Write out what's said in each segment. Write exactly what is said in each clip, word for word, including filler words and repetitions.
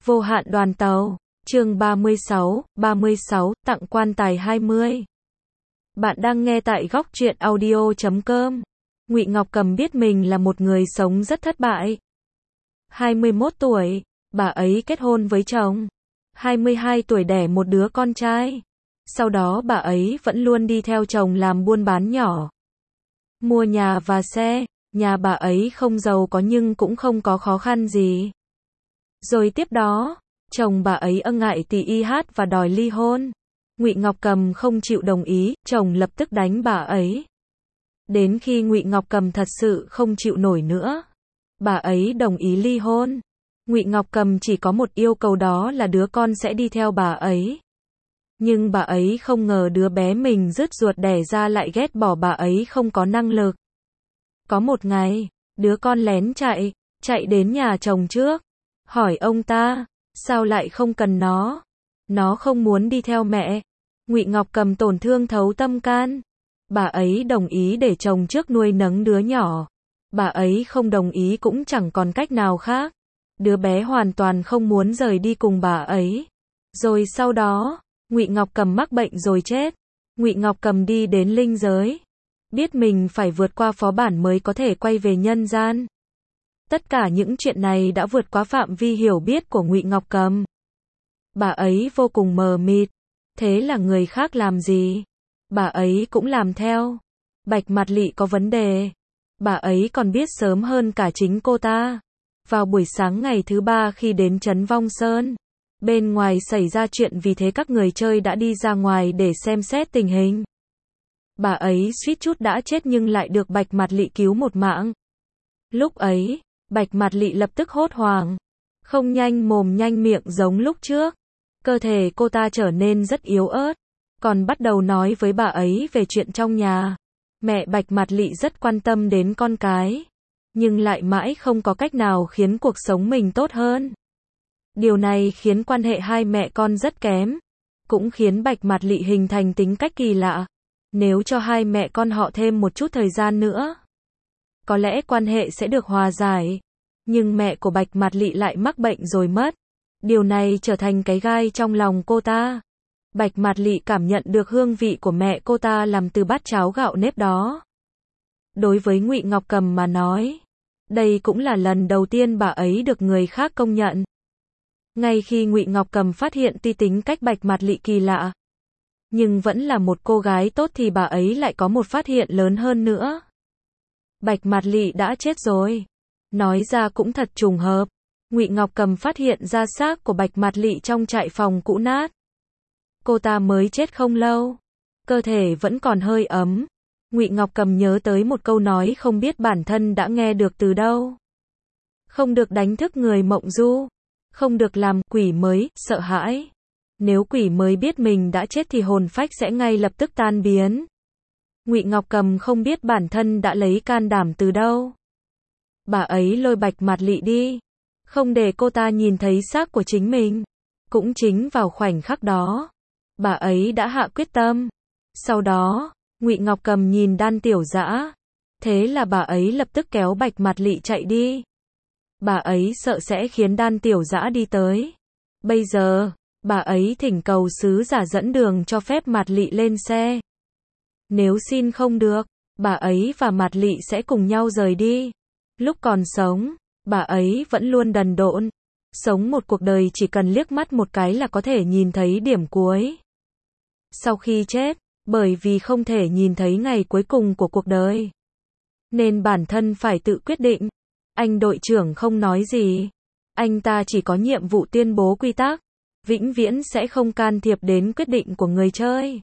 Vô hạn đoàn tàu, chương ba mươi sáu, ba mươi sáu, tặng quan tài hai mươi. Bạn đang nghe tại góc truyện audio chấm com. Ngụy Ngọc Cầm biết mình là một người sống rất thất bại. hai mươi mốt tuổi, bà ấy kết hôn với chồng. hai mươi hai tuổi đẻ một đứa con trai. Sau đó bà ấy vẫn luôn đi theo chồng làm buôn bán nhỏ. Mua nhà và xe, nhà bà ấy không giàu có nhưng cũng không có khó khăn gì. Rồi tiếp đó, chồng bà ấy ân ngại tỳ y hát và đòi ly hôn. Ngụy Ngọc Cầm không chịu đồng ý, chồng lập tức đánh bà ấy. Đến khi Ngụy Ngọc Cầm thật sự không chịu nổi nữa, bà ấy đồng ý ly hôn. Ngụy Ngọc Cầm chỉ có một yêu cầu, đó là đứa con sẽ đi theo bà ấy. Nhưng bà ấy không ngờ đứa bé mình rứt ruột đẻ ra lại ghét bỏ bà ấy không có năng lực. Có một ngày, đứa con lén chạy, chạy đến nhà chồng trước. Hỏi ông ta, sao lại không cần nó? Nó không muốn đi theo mẹ. Ngụy Ngọc Cầm tổn thương thấu tâm can. Bà ấy đồng ý để chồng trước nuôi nấng đứa nhỏ. Bà ấy không đồng ý cũng chẳng còn cách nào khác. Đứa bé hoàn toàn không muốn rời đi cùng bà ấy. Rồi sau đó, Ngụy Ngọc Cầm mắc bệnh rồi chết. Ngụy Ngọc Cầm đi đến linh giới. Biết mình phải vượt qua phó bản mới có thể quay về nhân gian. Tất cả những chuyện này đã vượt quá phạm vi hiểu biết của Ngụy Ngọc Cầm. Bà ấy vô cùng mờ mịt. Thế là người khác làm gì, bà ấy cũng làm theo. Bạch Mạt Lị có vấn đề, bà ấy còn biết sớm hơn cả chính cô ta. Vào buổi sáng ngày thứ ba khi đến trấn Vong Sơn, bên ngoài xảy ra chuyện, vì thế các người chơi đã đi ra ngoài để xem xét tình hình. Bà ấy suýt chút đã chết nhưng lại được Bạch Mạt Lị cứu một mạng. Lúc ấy, Bạch Mạt Lị lập tức hốt hoảng, không nhanh mồm nhanh miệng giống lúc trước. Cơ thể cô ta trở nên rất yếu ớt, còn bắt đầu nói với bà ấy về chuyện trong nhà. Mẹ Bạch Mạt Lị rất quan tâm đến con cái, nhưng lại mãi không có cách nào khiến cuộc sống mình tốt hơn. Điều này khiến quan hệ hai mẹ con rất kém, cũng khiến Bạch Mạt Lị hình thành tính cách kỳ lạ. Nếu cho hai mẹ con họ thêm một chút thời gian nữa, có lẽ quan hệ sẽ được hòa giải. Nhưng mẹ của Bạch Mạt Lị lại mắc bệnh rồi mất. Điều này trở thành cái gai trong lòng cô ta. Bạch Mạt Lị cảm nhận được hương vị của mẹ cô ta làm từ bát cháo gạo nếp đó. Đối với Ngụy Ngọc Cầm mà nói, đây cũng là lần đầu tiên bà ấy được người khác công nhận. Ngay khi Ngụy Ngọc Cầm phát hiện tuy tính cách Bạch Mạt Lị kỳ lạ, nhưng vẫn là một cô gái tốt, thì bà ấy lại có một phát hiện lớn hơn nữa. Bạch Mạt Lị đã chết rồi. Nói ra cũng thật trùng hợp. Ngụy Ngọc Cầm phát hiện ra xác của Bạch Mạt Lị trong trại phòng cũ nát. Cô ta mới chết không lâu, cơ thể vẫn còn hơi ấm. Ngụy Ngọc Cầm nhớ tới một câu nói không biết bản thân đã nghe được từ đâu. Không được đánh thức người mộng du, không được làm quỷ mới sợ hãi. Nếu quỷ mới biết mình đã chết thì hồn phách sẽ ngay lập tức tan biến. Ngụy Ngọc Cầm không biết bản thân đã lấy can đảm từ đâu. Bà ấy lôi Bạch Mạt Lị đi, không để cô ta nhìn thấy xác của chính mình. Cũng chính vào khoảnh khắc đó, bà ấy đã hạ quyết tâm. Sau đó, Ngụy Ngọc Cầm nhìn Đan Tiểu Dã, thế là bà ấy lập tức kéo Bạch Mạt Lị chạy đi. Bà ấy sợ sẽ khiến Đan Tiểu Dã đi tới. Bây giờ, bà ấy thỉnh cầu sứ giả dẫn đường cho phép Mạt Lị lên xe. Nếu xin không được, bà ấy và Mạt Lị sẽ cùng nhau rời đi. Lúc còn sống, bà ấy vẫn luôn đần độn, sống một cuộc đời chỉ cần liếc mắt một cái là có thể nhìn thấy điểm cuối. Sau khi chết, bởi vì không thể nhìn thấy ngày cuối cùng của cuộc đời, nên bản thân phải tự quyết định. Anh đội trưởng không nói gì. Anh ta chỉ có nhiệm vụ tuyên bố quy tắc, vĩnh viễn sẽ không can thiệp đến quyết định của người chơi.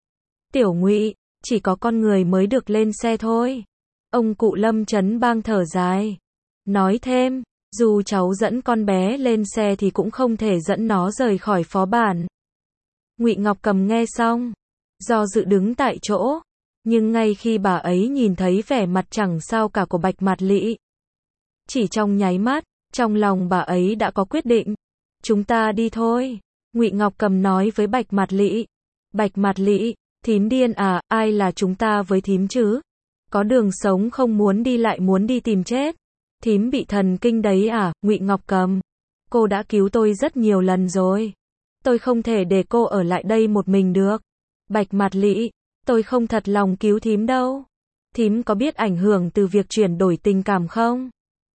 Tiểu Ngụy, chỉ có con người mới được lên xe thôi. Ông cụ Lâm Chấn Bang thở dài, nói thêm, dù cháu dẫn con bé lên xe thì cũng không thể dẫn nó rời khỏi phó bản. Ngụy Ngọc Cầm nghe xong, do dự đứng tại chỗ, nhưng ngay khi bà ấy nhìn thấy vẻ mặt chẳng sao cả của Bạch Mạt Lị, chỉ trong nháy mắt, trong lòng bà ấy đã có quyết định. Chúng ta đi thôi, Ngụy Ngọc Cầm nói với Bạch Mạt Lị. Bạch Mạt Lị, thím điên à, ai là chúng ta với thím chứ? Có đường sống không muốn đi lại muốn đi tìm chết. Thím bị thần kinh đấy à? Ngụy Ngọc Cầm, Cô đã cứu tôi rất nhiều lần rồi. Tôi không thể để cô ở lại đây một mình được. Bạch Mạt Lị, tôi không thật lòng cứu thím đâu. Thím có biết ảnh hưởng từ việc chuyển đổi tình cảm không?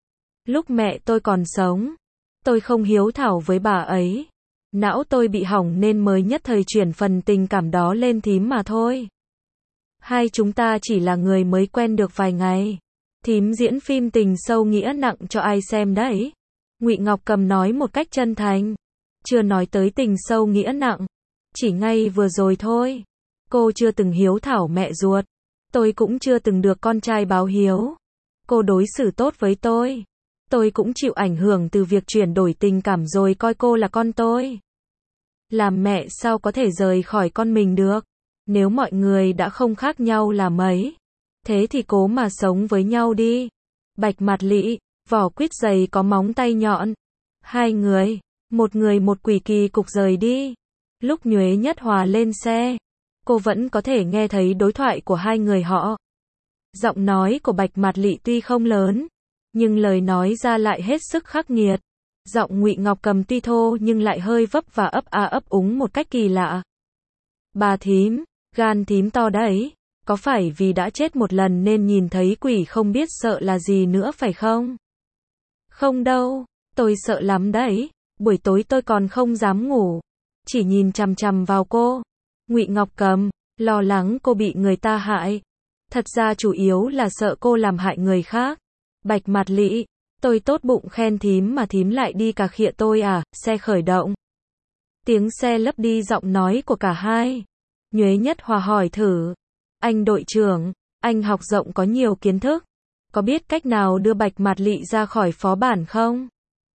Lúc mẹ tôi còn sống, tôi không hiếu thảo với bà ấy. Não tôi bị hỏng nên mới nhất thời chuyển phần tình cảm đó lên thím mà thôi. Hai chúng ta chỉ là người mới quen được vài ngày. Thím diễn phim tình sâu nghĩa nặng cho ai xem đấy? Ngụy Ngọc Cầm nói một cách chân thành. Chưa nói tới tình sâu nghĩa nặng. Chỉ ngay vừa rồi thôi. Cô chưa từng hiếu thảo mẹ ruột. Tôi cũng chưa từng được con trai báo hiếu. Cô đối xử tốt với tôi. Tôi cũng chịu ảnh hưởng từ việc chuyển đổi tình cảm rồi coi cô là con tôi. Làm mẹ sao có thể rời khỏi con mình được? Nếu mọi người đã không khác nhau là mấy, thế thì cố mà sống với nhau đi. Bạch Mạt Lị, vỏ quýt dày có móng tay nhọn. Hai người, một người một quỷ kỳ cục rời đi. Lúc Nhuế Nhất Hòa lên xe, cô vẫn có thể nghe thấy đối thoại của hai người họ. Giọng nói của Bạch Mạt Lị tuy không lớn, nhưng lời nói ra lại hết sức khắc nghiệt. Giọng Ngụy Ngọc Cầm tuy thô nhưng lại hơi vấp và ấp a ấp úng một cách kỳ lạ. Bà thím, gan thím to đấy. Có phải vì đã chết một lần nên nhìn thấy quỷ không biết sợ là gì nữa phải không? Không đâu, tôi sợ lắm đấy. Buổi tối tôi còn không dám ngủ. Chỉ nhìn chằm chằm vào cô. Ngụy Ngọc Cầm, lo lắng cô bị người ta hại. Thật ra chủ yếu là sợ cô làm hại người khác. Bạch Mạt Lị, tôi tốt bụng khen thím mà thím lại đi cà khịa tôi à? Xe khởi động. Tiếng xe lấp đi giọng nói của cả hai. Nhuế Nhất Hòa hỏi thử. Anh đội trưởng, anh học rộng có nhiều kiến thức. Có biết cách nào đưa Bạch Mạt Lị ra khỏi phó bản không?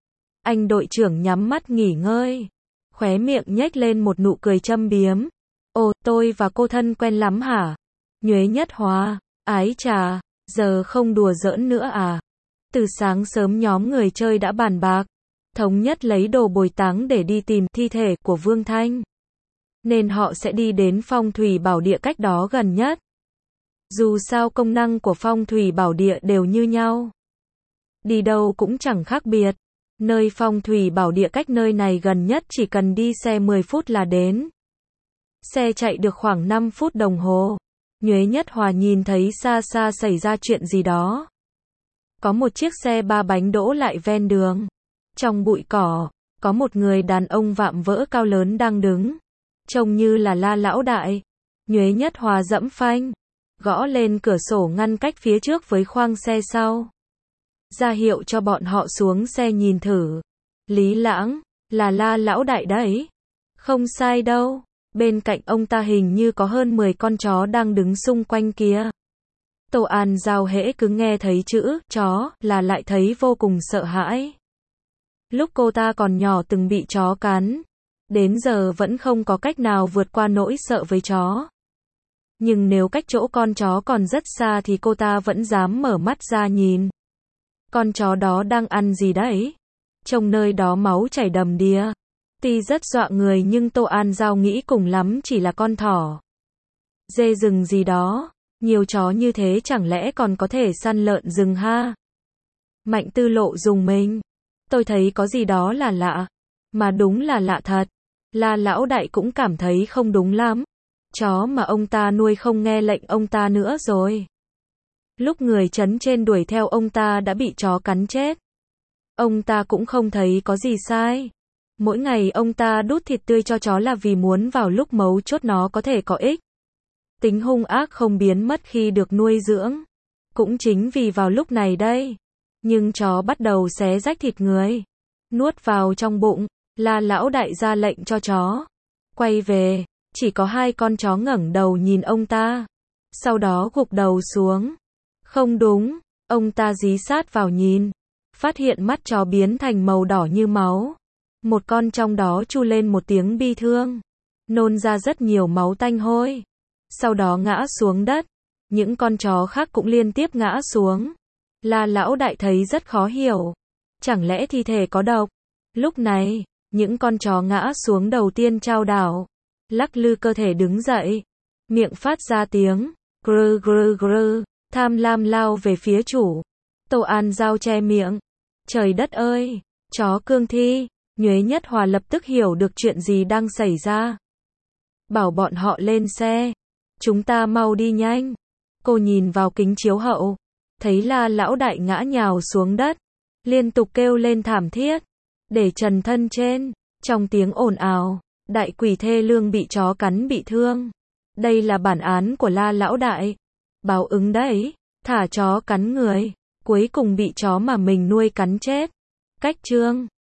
Anh đội trưởng nhắm mắt nghỉ ngơi. Khóe miệng nhếch lên một nụ cười châm biếm. Ồ, tôi và cô thân quen lắm hả? Nhuế Nhất Hòa, ái chà, giờ không đùa giỡn nữa à? Từ sáng sớm nhóm người chơi đã bàn bạc, thống nhất lấy đồ bồi táng để đi tìm thi thể của Vương Thanh. Nên họ sẽ đi đến phong thủy bảo địa cách đó gần nhất. Dù sao công năng của phong thủy bảo địa đều như nhau. Đi đâu cũng chẳng khác biệt. Nơi phong thủy bảo địa cách nơi này gần nhất chỉ cần đi xe mười phút là đến. Xe chạy được khoảng năm phút đồng hồ. Nhuế Nhất Hòa nhìn thấy xa xa xảy ra chuyện gì đó. Có một chiếc xe ba bánh đỗ lại ven đường. Trong bụi cỏ, có một người đàn ông vạm vỡ cao lớn đang đứng. Trông như là La Lão Đại. Nhuế Nhất Hòa dẫm phanh, gõ lên cửa sổ ngăn cách phía trước với khoang xe sau. Ra hiệu cho bọn họ xuống xe nhìn thử. Lý Lãng, là La Lão Đại đấy. Không sai đâu, bên cạnh ông ta hình như có hơn mười con chó đang đứng xung quanh kia. Tô An Giao hễ cứ nghe thấy chữ chó là lại thấy vô cùng sợ hãi. Lúc cô ta còn nhỏ từng bị chó cắn. Đến giờ vẫn không có cách nào vượt qua nỗi sợ với chó. Nhưng nếu cách chỗ con chó còn rất xa thì cô ta vẫn dám mở mắt ra nhìn. Con chó đó đang ăn gì đấy? Trông nơi đó máu chảy đầm đìa. Tuy rất dọa người nhưng Tô An Giao nghĩ cùng lắm chỉ là con thỏ. Dê rừng gì đó. Nhiều chó như thế chẳng lẽ còn có thể săn lợn rừng ha? Mạnh Tư Lộ rùng mình. Tôi thấy có gì đó là lạ. Mà đúng là lạ thật. La Lão Đại cũng cảm thấy không đúng lắm. Chó mà ông ta nuôi không nghe lệnh ông ta nữa rồi. Lúc người trấn trên đuổi theo ông ta đã bị chó cắn chết. Ông ta cũng không thấy có gì sai. Mỗi ngày ông ta đút thịt tươi cho chó là vì muốn vào lúc mấu chốt nó có thể có ích. Tính hung ác không biến mất khi được nuôi dưỡng. Cũng chính vì vào lúc này đây. Nhưng chó bắt đầu xé rách thịt người. Nuốt vào trong bụng. La Lão Đại ra lệnh cho chó. Quay về. Chỉ có hai con chó ngẩng đầu nhìn ông ta. Sau đó gục đầu xuống. Không đúng. Ông ta dí sát vào nhìn. Phát hiện mắt chó biến thành màu đỏ như máu. Một con trong đó tru lên một tiếng bi thương. Nôn ra rất nhiều máu tanh hôi. Sau đó ngã xuống đất. Những con chó khác cũng liên tiếp ngã xuống. La Lão Đại thấy rất khó hiểu. Chẳng lẽ thi thể có độc? Lúc này, những con chó ngã xuống đầu tiên chao đảo. Lắc lư cơ thể đứng dậy. Miệng phát ra tiếng. Grư grư grư. Tham lam lao về phía chủ. Tô An Giao che miệng. Trời đất ơi! Chó cương thi! Nhuế Nhất Hòa lập tức hiểu được chuyện gì đang xảy ra. Bảo bọn họ lên xe. Chúng ta mau đi nhanh. Cô nhìn vào kính chiếu hậu. Thấy La Lão Đại ngã nhào xuống đất. Liên tục kêu lên thảm thiết. Để trần thân trên. Trong tiếng ồn ào. Đại quỷ thê lương bị chó cắn bị thương. Đây là bản án của La Lão Đại. Báo ứng đấy. Thả chó cắn người. Cuối cùng bị chó mà mình nuôi cắn chết. Cách chương